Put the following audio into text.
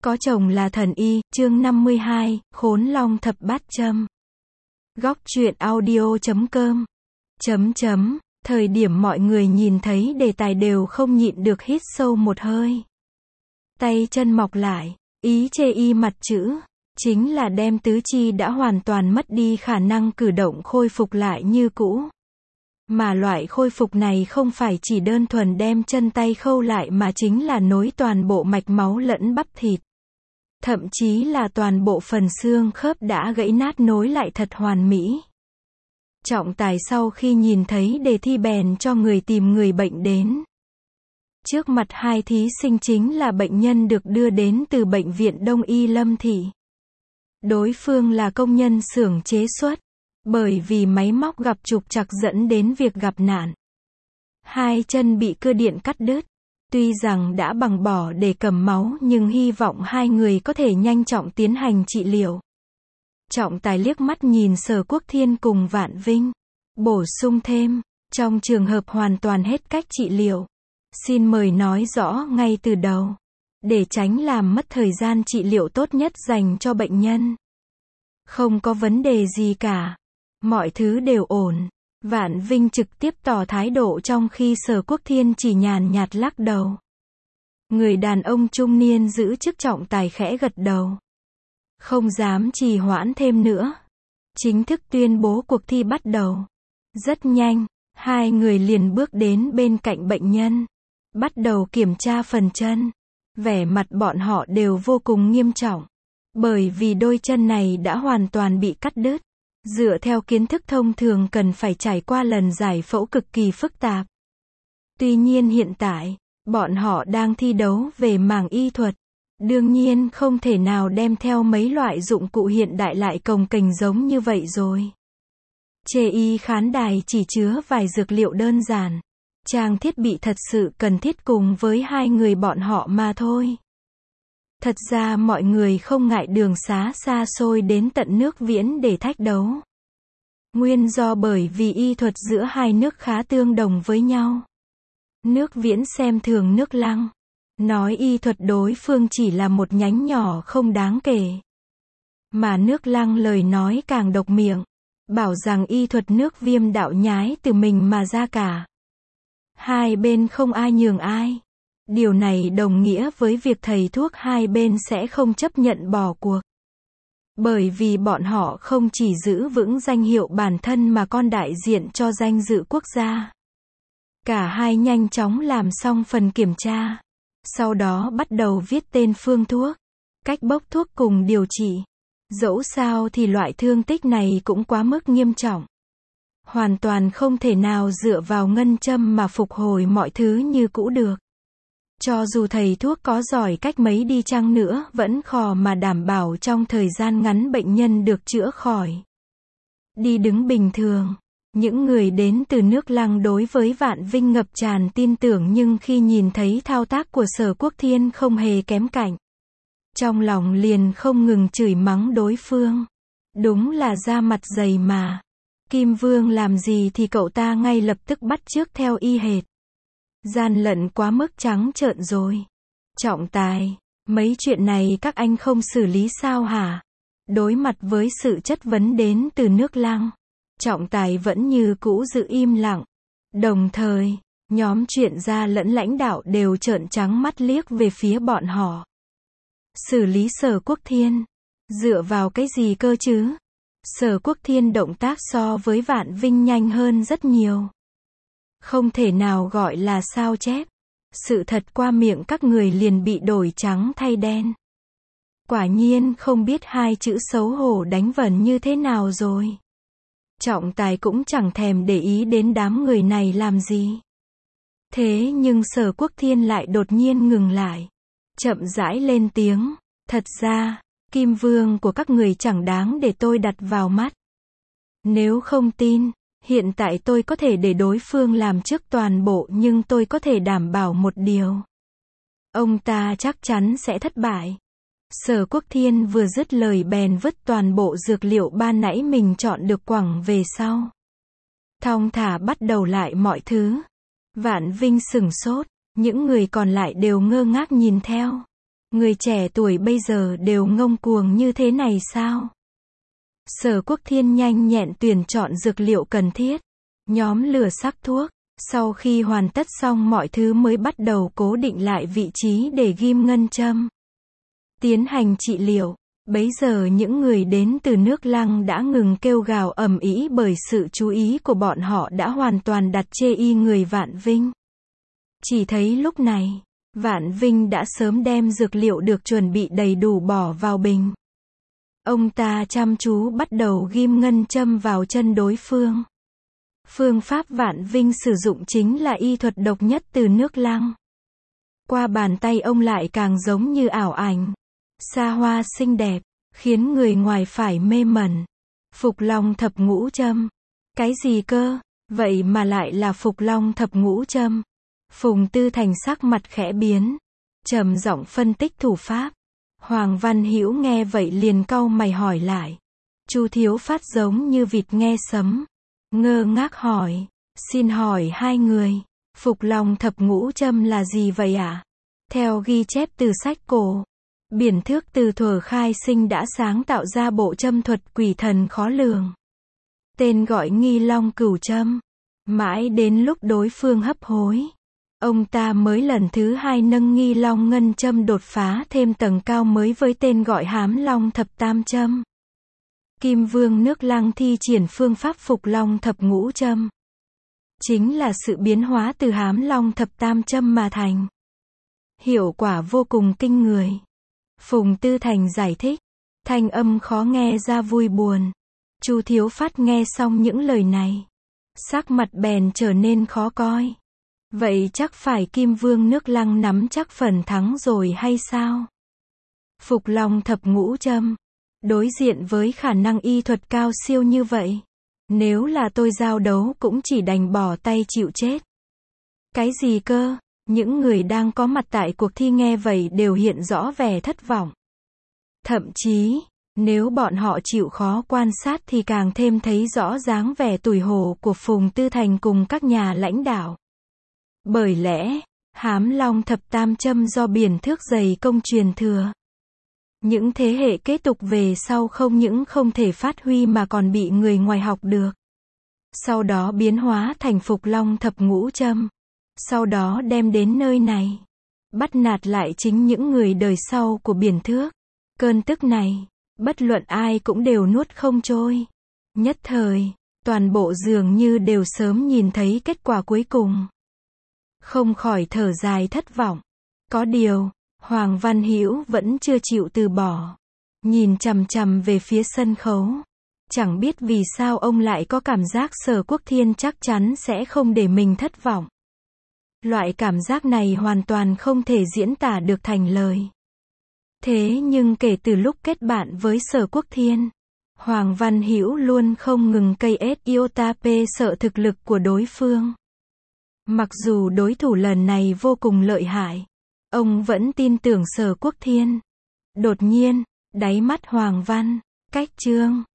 Có chồng là thần y, chương 52, Khốn Long Thập Bát Châm. Góc truyện audio.com. Thời điểm mọi người nhìn thấy đề tài đều không nhịn được hít sâu một hơi. Tay chân mọc lại, ý chê y mặt chữ, chính là đem tứ chi đã hoàn toàn mất đi khả năng cử động khôi phục lại như cũ. Mà loại khôi phục này không phải chỉ đơn thuần đem chân tay khâu lại mà chính là nối toàn bộ mạch máu lẫn bắp thịt. Thậm chí là toàn bộ phần xương khớp đã gãy nát nối lại thật hoàn mỹ. Trọng tài sau khi nhìn thấy đề thi bèn cho người tìm người bệnh đến. Trước mặt hai thí sinh chính là bệnh nhân được đưa đến từ bệnh viện Đông y Lâm Thị. Đối phương là công nhân xưởng chế xuất, bởi vì máy móc gặp trục trặc dẫn đến việc gặp nạn. Hai chân bị cưa điện cắt đứt. Tuy rằng đã bằng bỏ để cầm máu nhưng hy vọng hai người có thể nhanh chóng tiến hành trị liệu. Trọng tài liếc mắt nhìn Sở Quốc Thiên cùng Vạn Vinh. Bổ sung thêm, trong trường hợp hoàn toàn hết cách trị liệu, xin mời nói rõ ngay từ đầu, để tránh làm mất thời gian trị liệu tốt nhất dành cho bệnh nhân. Không có vấn đề gì cả. Mọi thứ đều ổn. Vạn Vinh trực tiếp tỏ thái độ trong khi Sở Quốc Thiên chỉ nhàn nhạt lắc đầu. Người đàn ông trung niên giữ chức trọng tài khẽ gật đầu. Không dám trì hoãn thêm nữa. Chính thức tuyên bố cuộc thi bắt đầu. Rất nhanh, hai người liền bước đến bên cạnh bệnh nhân. Bắt đầu kiểm tra phần chân. Vẻ mặt bọn họ đều vô cùng nghiêm trọng. Bởi vì đôi chân này đã hoàn toàn bị cắt đứt. Dựa theo kiến thức thông thường cần phải trải qua lần giải phẫu cực kỳ phức tạp. Tuy nhiên hiện tại, bọn họ đang thi đấu về mảng y thuật. Đương nhiên không thể nào đem theo mấy loại dụng cụ hiện đại lại cồng kềnh giống như vậy rồi. Chê y khán đài chỉ chứa vài dược liệu đơn giản. Trang thiết bị thật sự cần thiết cùng với hai người bọn họ mà thôi. Thật ra mọi người không ngại đường xá xa xôi đến tận nước Viễn để thách đấu. Nguyên do bởi vì y thuật giữa hai nước khá tương đồng với nhau. Nước Viễn xem thường nước Lăng. Nói y thuật đối phương chỉ là một nhánh nhỏ không đáng kể. Mà nước Lăng lời nói càng độc miệng. Bảo rằng y thuật nước Viêm đạo nhái từ mình mà ra cả. Hai bên không ai nhường ai. Điều này đồng nghĩa với việc thầy thuốc hai bên sẽ không chấp nhận bỏ cuộc. Bởi vì bọn họ không chỉ giữ vững danh hiệu bản thân mà còn đại diện cho danh dự quốc gia. Cả hai nhanh chóng làm xong phần kiểm tra. Sau đó bắt đầu viết tên phương thuốc, cách bốc thuốc cùng điều trị. Dẫu sao thì loại thương tích này cũng quá mức nghiêm trọng. Hoàn toàn không thể nào dựa vào ngân châm mà phục hồi mọi thứ như cũ được. Cho dù thầy thuốc có giỏi cách mấy đi chăng nữa vẫn khó mà đảm bảo trong thời gian ngắn bệnh nhân được chữa khỏi. Đi đứng bình thường, những người đến từ nước Lăng đối với Vạn Vinh ngập tràn tin tưởng nhưng khi nhìn thấy thao tác của Sở Quốc Thiên không hề kém cạnh. Trong lòng liền không ngừng chửi mắng đối phương. Đúng là da mặt dày mà. Kim Vương làm gì thì cậu ta ngay lập tức bắt chước theo y hệt. Gian lận quá mức trắng trợn rồi. Trọng tài, mấy chuyện này các anh không xử lý sao hả? Đối mặt với sự chất vấn đến từ nước Lăng, trọng tài vẫn như cũ giữ im lặng. Đồng thời, nhóm chuyên gia lẫn lãnh đạo đều trợn trắng mắt liếc về phía bọn họ. Xử lý Sở Quốc Thiên. Dựa vào cái gì cơ chứ? Sở Quốc Thiên động tác so với Vạn Vinh nhanh hơn rất nhiều. Không thể nào gọi là sao chép. Sự thật qua miệng các người liền bị đổi trắng thay đen. Quả nhiên không biết hai chữ xấu hổ đánh vần như thế nào rồi. Trọng tài cũng chẳng thèm để ý đến đám người này làm gì. Thế nhưng Sở Quốc Thiên lại đột nhiên ngừng lại. Chậm rãi lên tiếng. Thật ra, Kim Vương của các người chẳng đáng để tôi đặt vào mắt. Nếu không tin, hiện tại tôi có thể để đối phương làm trước toàn bộ nhưng tôi có thể đảm bảo một điều. Ông ta chắc chắn sẽ thất bại. Sở Quốc Thiên vừa dứt lời bèn vứt toàn bộ dược liệu ban nãy mình chọn được quẳng về sau. Thong thả bắt đầu lại mọi thứ. Vạn Vinh sửng sốt, những người còn lại đều ngơ ngác nhìn theo. Người trẻ tuổi bây giờ đều ngông cuồng như thế này sao? Sở Quốc Thiên nhanh nhẹn tuyển chọn dược liệu cần thiết, nhóm lửa sắc thuốc. Sau khi hoàn tất xong mọi thứ mới bắt đầu cố định lại vị trí để ghim ngân châm. Tiến hành trị liệu. Bấy giờ những người đến từ nước Lăng đã ngừng kêu gào ầm ĩ bởi sự chú ý của bọn họ đã hoàn toàn đặt chê y người Vạn Vinh. Chỉ thấy lúc này, Vạn Vinh đã sớm đem dược liệu được chuẩn bị đầy đủ bỏ vào bình. Ông ta chăm chú bắt đầu ghim ngân châm vào chân đối phương. Phương pháp Vạn Vinh sử dụng chính là y thuật độc nhất từ nước Lăng. Qua bàn tay ông lại càng giống như ảo ảnh, xa hoa xinh đẹp, khiến người ngoài phải mê mẩn. Phục Long thập ngũ châm. Cái gì cơ? Vậy mà lại là Phục Long thập ngũ châm. Phùng Tư Thành sắc mặt khẽ biến, trầm giọng phân tích thủ pháp. Hoàng Văn Hữu nghe vậy liền cau mày hỏi lại. Chu Thiếu Phát giống như vịt nghe sấm, ngơ ngác hỏi, xin hỏi hai người, Phục Long thập ngũ châm là gì vậy ạ? Theo ghi chép từ sách cổ, Biển Thước từ thuở khai sinh đã sáng tạo ra bộ châm thuật quỷ thần khó lường. Tên gọi Nghi Long Cửu Châm. Mãi đến lúc đối phương hấp hối, ông ta mới lần thứ hai nâng Nghi Long Ngân Châm đột phá thêm tầng cao mới với tên gọi Hám Long Thập Tam Châm. Kim Vương nước Lăng thi triển phương pháp Phục Long Thập Ngũ Châm. Chính là sự biến hóa từ Hám Long Thập Tam Châm mà thành. Hiệu quả vô cùng kinh người. Phùng Tư Thành giải thích, thanh âm khó nghe ra vui buồn. Chu Thiếu Phát nghe xong những lời này, sắc mặt bèn trở nên khó coi. Vậy chắc phải Kim Vương nước Lăng nắm chắc phần thắng rồi hay sao? Phục Long Thập Ngũ Châm. Đối diện với khả năng y thuật cao siêu như vậy, nếu là tôi giao đấu cũng chỉ đành bỏ tay chịu chết. Cái gì cơ? Những người đang có mặt tại cuộc thi nghe vậy đều hiện rõ vẻ thất vọng. Thậm chí, nếu bọn họ chịu khó quan sát thì càng thêm thấy rõ dáng vẻ tủi hổ của Phùng Tư Thành cùng các nhà lãnh đạo. Bởi lẽ, Hám Long Thập Tam Châm do Biển Thước dày công truyền thừa. Những thế hệ kế tục về sau không những không thể phát huy mà còn bị người ngoài học được. Sau đó biến hóa thành Phục Long Thập Ngũ Châm. Sau đó đem đến nơi này, bắt nạt lại chính những người đời sau của Biển Thước. Cơn tức này, bất luận ai cũng đều nuốt không trôi. Nhất thời, toàn bộ dường như đều sớm nhìn thấy kết quả cuối cùng. Không khỏi thở dài thất vọng. Có điều, Hoàng Văn Hữu vẫn chưa chịu từ bỏ. Nhìn chằm chằm về phía sân khấu. Chẳng biết vì sao ông lại có cảm giác Sở Quốc Thiên chắc chắn sẽ không để mình thất vọng. Loại cảm giác này hoàn toàn không thể diễn tả được thành lời. Thế nhưng kể từ lúc kết bạn với Sở Quốc Thiên, Hoàng Văn Hữu luôn không ngừng cây iota sợ thực lực của đối phương. Mặc dù đối thủ lần này vô cùng lợi hại, ông vẫn tin tưởng Sở Quốc Thiên. Đột nhiên, đáy mắt Hoàng Văn, Cách Trương